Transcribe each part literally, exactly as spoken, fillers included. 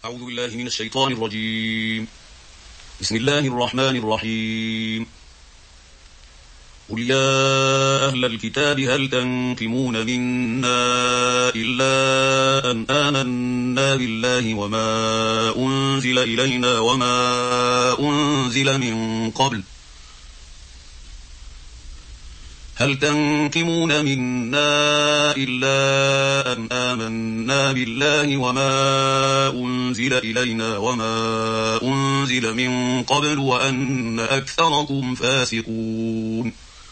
أعوذ بالله من الشيطان الرجيم. بسم الله الرحمن الرحيم. قل يا أهل الكتاب هل تنقمون منا إلا أن آمنا بالله وما أنزل إلينا وما أنزل من قبل هل تنقمون منا إلا أن آمنا بالله وما أنزل إلينا وما أنزل من قبل وأن أكثركم فاسقون.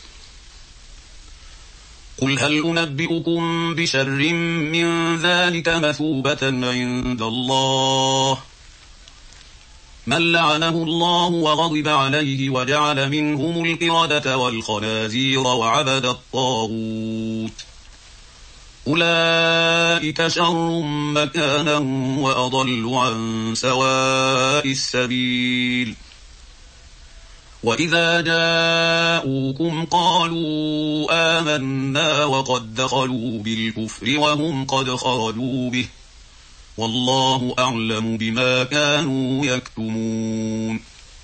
قل هل أنبئكم بشر من ذلك مثوبة عند الله من لعنه الله وغضب عليه وجعل منهم القردة والخنازير وعبد الطاغوت أولئك شر مكانا وأضل عن سواء السبيل. وإذا جاءوكم قالوا آمنا وقد دخلوا بالكفر وهم قد خرجوا به والله أعلم بما كانوا يكتمون.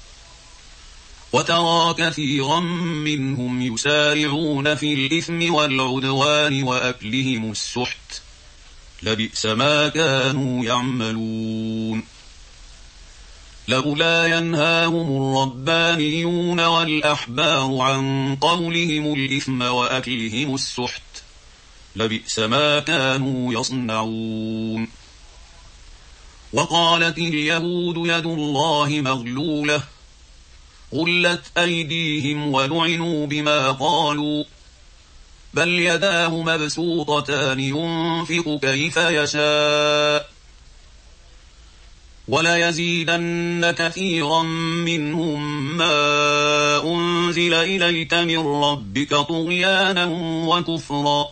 وترى كثيرا منهم يسارعون في الإثم والعدوان وأكلهم السحت لبئس ما كانوا يعملون. لولا ينهاهم الربانيون والأحبار عن قولهم الإثم وأكلهم السحت لبئس ما كانوا يصنعون. وقالت اليهود يد الله مغلولة غلت أيديهم ولعنوا بما قالوا بل يداه مبسوطتان ينفق كيف يشاء وليزيدن كثيرا منهم ما أنزل إليك من ربك طغيانا وكفرا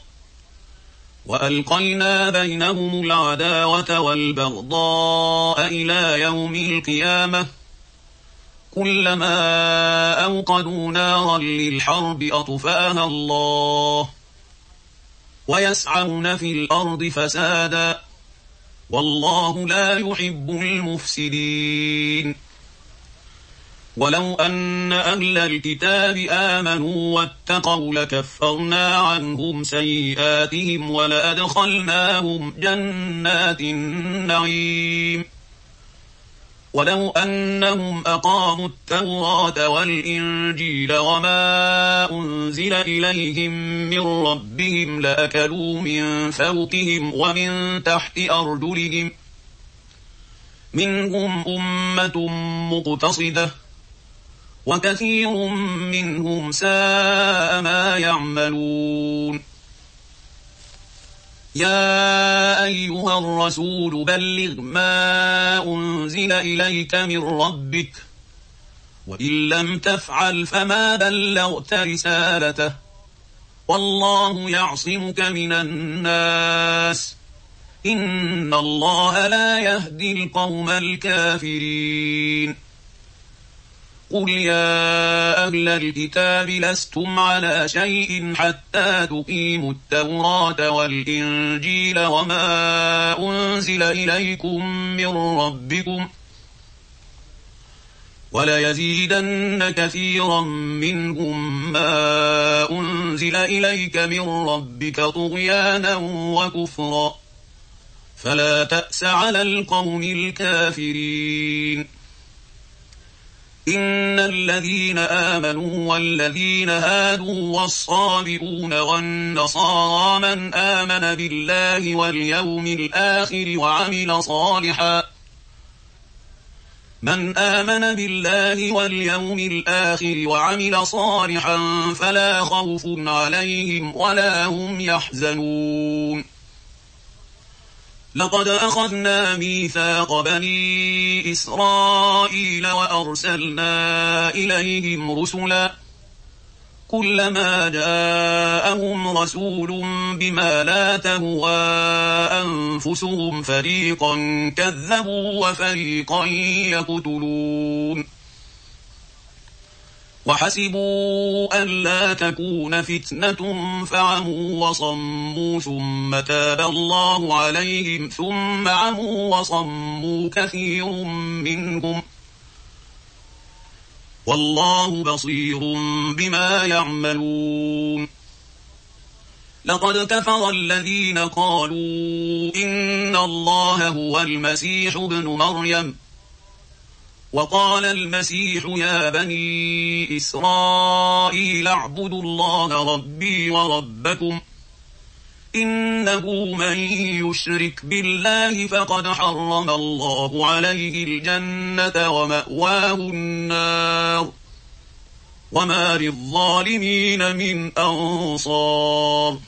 وألقينا بينهم العداوة والبغضاء إلى يوم القيامة كلما أوقدوا نارا للحرب أطفأها الله ويسعون في الأرض فسادا والله لا يحب المفسدين. ولو أن أهل الكتاب آمنوا واتقوا لكفرنا عنهم سيئاتهم ولأدخلناهم جنات النعيم. ولو أنهم أقاموا التوراة والإنجيل وما أنزل إليهم من ربهم لأكلوا من فوقهم ومن تحت أرجلهم منهم أمة مقتصدة وكثير منهم ساء ما يعملون. يا أيها الرسول بلغ ما أنزل إليك من ربك وإن لم تفعل فما بلغت رسالته والله يعصمك من الناس إن الله لا يهدي القوم الكافرين. قل يا أهل الكتاب لستم على شيء حتى تقيموا التوراة والإنجيل وما أنزل إليكم من ربكم وليزيدن كثيرا منهم ما أنزل إليك من ربك طغيانا وكفرا فلا تأس على القوم الكافرين. إن الذين آمنوا والذين هادوا والصابئون والنصارى من آمن بالله واليوم الآخر وعمل صالحا من آمن بالله واليوم الآخر وعمل صالحا فلا خوف عليهم ولا هم يحزنون. لقد أخذنا ميثاق بني إسرائيل وأرسلنا إليهم رسلا كلما جاءهم رسول بما لا تهوى أنفسهم فريقا كذبوا وفريقا يقتلون. وحسبوا ألا تكون فتنة فعموا وصموا ثم تاب الله عليهم ثم عموا وصموا كثير منهم والله بصير بما يعملون. لقد كفر الذين قالوا إن الله هو المسيح ابن مريم وقال المسيح يا بني إسرائيل اعبدوا الله ربي وربكم إنه من يشرك بالله فقد حرم الله عليه الجنة ومأواه النار وما للظالمين من أنصار.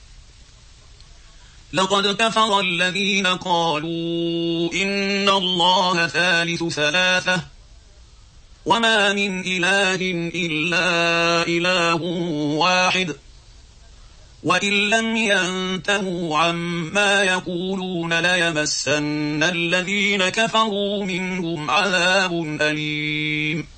لقد كفر الذين قالوا إن الله ثالث ثلاثة وما من إله إلا إله واحد وإن لم ينتهوا عما يقولون ليمسن الذين كفروا منهم عذاب أليم.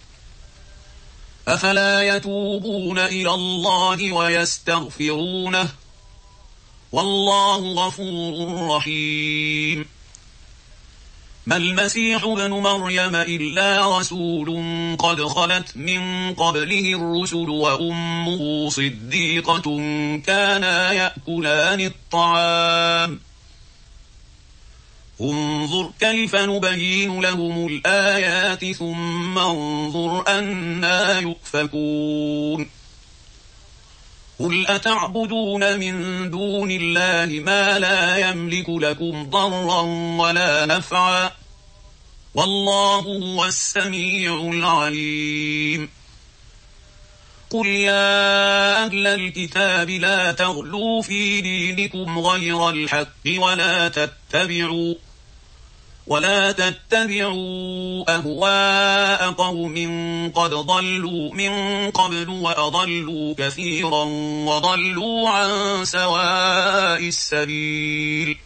أفلا يتوبون إلى الله ويستغفرونه والله غفور رحيم. ما المسيح ابن مريم إلا رسول قد خلت من قبله الرسل وأمه صديقة كانا يأكلان الطعام انظر كيف نبين لهم الآيات ثم انظر أنا يؤفكون. قل أتعبدون من دون الله ما لا يملك لكم ضرا ولا نفعا والله هو السميع العليم. قل يا أهل الكتاب لا تغلوا في دينكم غير الحق ولا تتبعوا ولا تتبعوا أهواء قوم قد ضلوا من قبل وأضلوا كثيرا وضلوا عن سواء السبيل.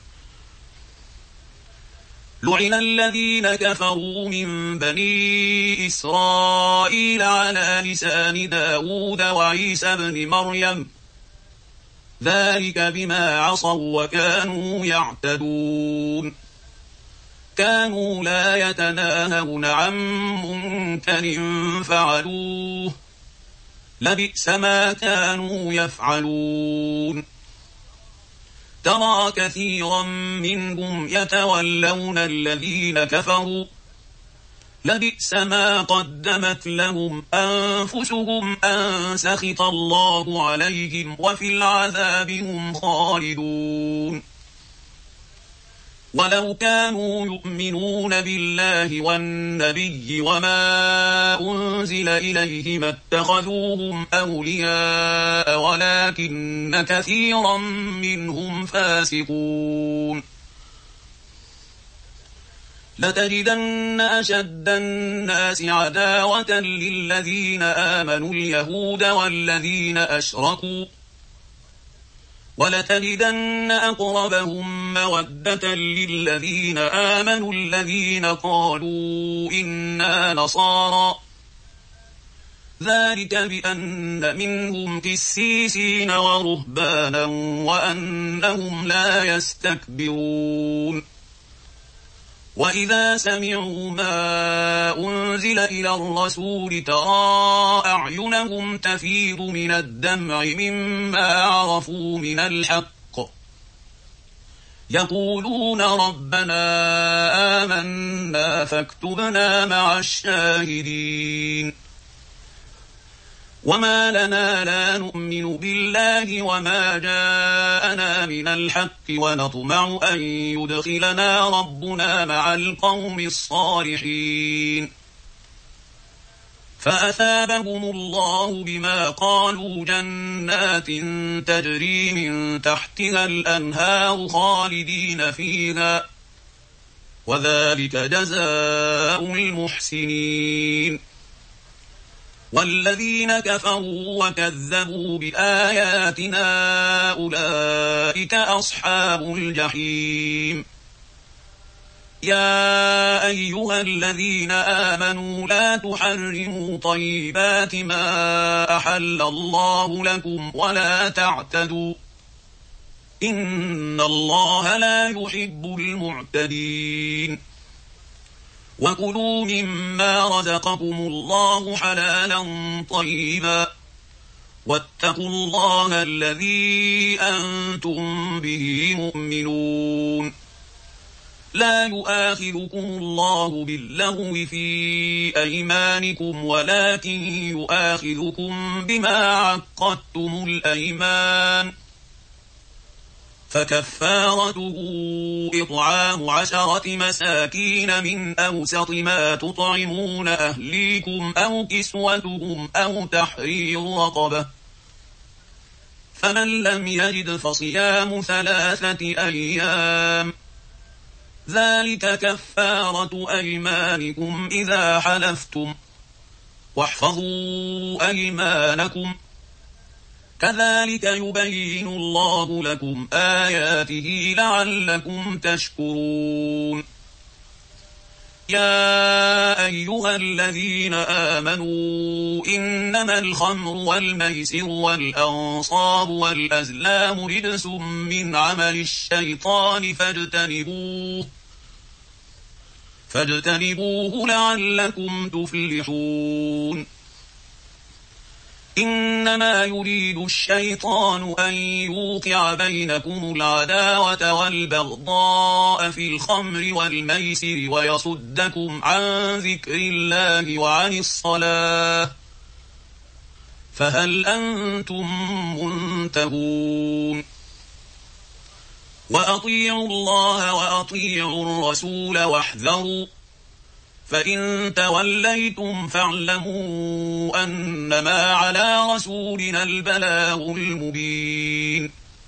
لعن الذين كفروا من بني إسرائيل على لسان داود وعيسى بن مريم ذلك بما عصوا وكانوا يعتدون. كانوا لا يتناهون عن منكر فعلوه لبئس ما كانوا يفعلون. ترى كثيرا منهم يتولون الذين كفروا لبئس ما قدمت لهم أنفسهم أن سخط الله عليهم وفي العذاب هم خالدون. ولو كانوا يؤمنون بالله والنبي وما أنزل إليه ما اتخذوهم أولياء ولكن كثيرا منهم فاسقون. لتجدن أشد الناس عداوة للذين آمنوا اليهود والذين أشركوا ولتجدن أقربهم مودة للذين آمنوا الذين قالوا إنا نصارى ذلك بأن منهم قسيسين ورهبانا وأنهم لا يستكبرون. وإذا سمعوا ما أنزل إلى الرسول ترى أعينهم تفيض من الدمع مما عرفوا من الحق يقولون ربنا آمنا فاكتبنا مع الشاهدين. وما لنا لا نؤمن بالله وما جاءنا من الحق ونطمع أن يدخلنا ربنا مع القوم الصالحين. فأثابهم الله بما قالوا جنات تجري من تحتها الأنهار خالدين فيها وذلك جزاء المحسنين. والذين كفروا وكذبوا بآياتنا أولئك أصحاب الجحيم. يا يا أيها الذين آمنوا لا تحرموا طيبات ما أحل الله لكم ولا تعتدوا إن الله لا يحب المعتدين وكلوا مما رزقكم الله حلالا طيبا واتقوا الله الذي أنتم به مؤمنون لا يؤاخذكم الله باللغو في أيمانكم ولكن يؤاخذكم بما عقدتم الأيمان فكفارته إطعام عشرة مساكين من أوسط ما تطعمون أهليكم أو كسوتهم أو تحرير رقبة فمن لم يجد فصيام ثلاثة أيام ذلك كفارة أيمانكم إذا حلفتم واحفظوا أيمانكم كذلك يبين الله لكم آياته لعلكم تشكرون يا أيها الذين آمنوا إنما الخمر والميسر والأنصاب والأزلام رجس من عمل الشيطان فاجتنبوه فاجتنبوه لعلكم تفلحون إنما يريد الشيطان أن يوقع بينكم العداوة والبغضاء في الخمر والميسر ويصدكم عن ذكر الله وعن الصلاة فهل أنتم منتهون وأطيعوا الله وأطيعوا الرسول واحذروا فإن توليتم فاعلموا أنما على رسولنا البلاغ المبين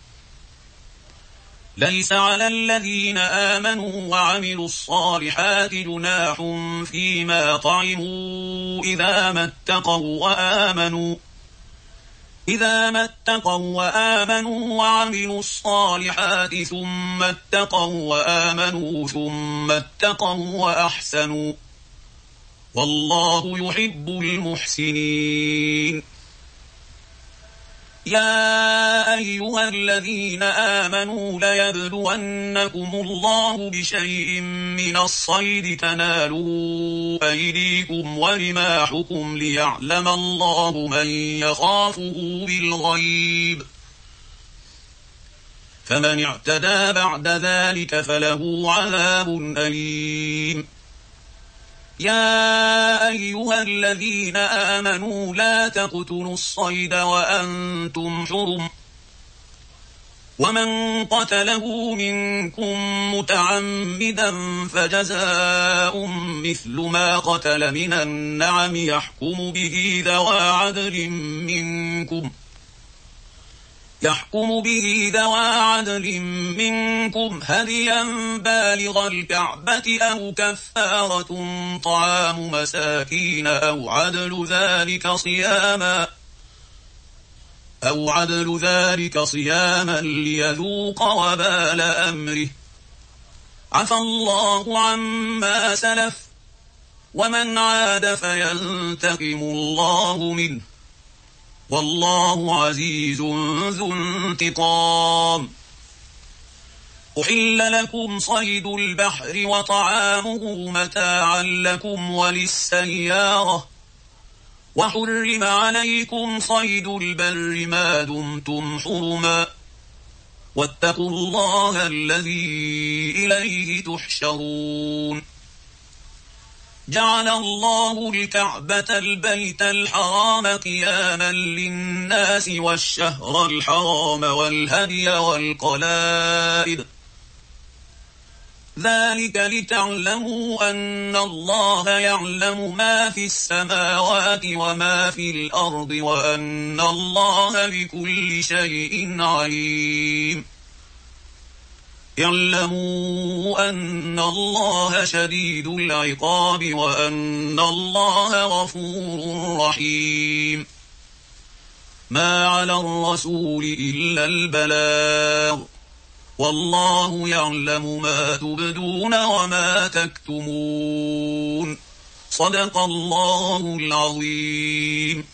ليس على الذين آمنوا وعملوا الصالحات جناح فيما طعموا إذا ما اتقوا وآمنوا إذا ما اتقوا وآمنوا وعملوا الصالحات ثم اتقوا وآمنوا ثم اتقوا وأحسنوا والله يحب المحسنين يا أيها الذين آمنوا ليبلونكم الله بشيء من الصيد تناله أيديكم ورماحكم ليعلم الله من يخافه بالغيب فمن اعتدى بعد ذلك فله عذاب أليم يا أيها الذين آمنوا لا تقتلوا الصيد وأنتم حرم ومن قتله منكم متعمدا فجزاء مثل ما قتل من النعم يحكم به ذوى عدل منكم يحكم به ذوى عدل منكم هديا بالغ الكعبة أو كفارة طعام مساكين أو عدل ذلك صياما أو عدل ذلك صياما ليذوق وبال أمره عفى الله عما سلف ومن عاد فينتقم الله منه والله عزيز ذو انتقام أحل لكم صيد البحر وطعامه متاعا لكم وللسيارة وحرم عليكم صيد البر ما دمتم حرما واتقوا الله الذي إليه تحشرون جعل الله الكعبة البيت الحرام قياما للناس والشهر الحرام والهدي والقلائد ذلك لتعلموا أن الله يعلم ما في السماوات وما في الأرض وأن الله بكل شيء عليم اعلموا أن الله شديد العقاب وأن الله غفور رحيم ما على الرسول إلا البلاغ والله يعلم ما تبدون وما تكتمون. صدق الله العظيم.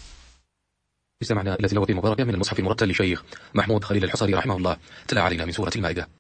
استمعنا إلى تلاوة مباركة من المصحف المرتل للشيخ محمود خليل الحصري رحمه الله، تلا علينا من سورة المائدة.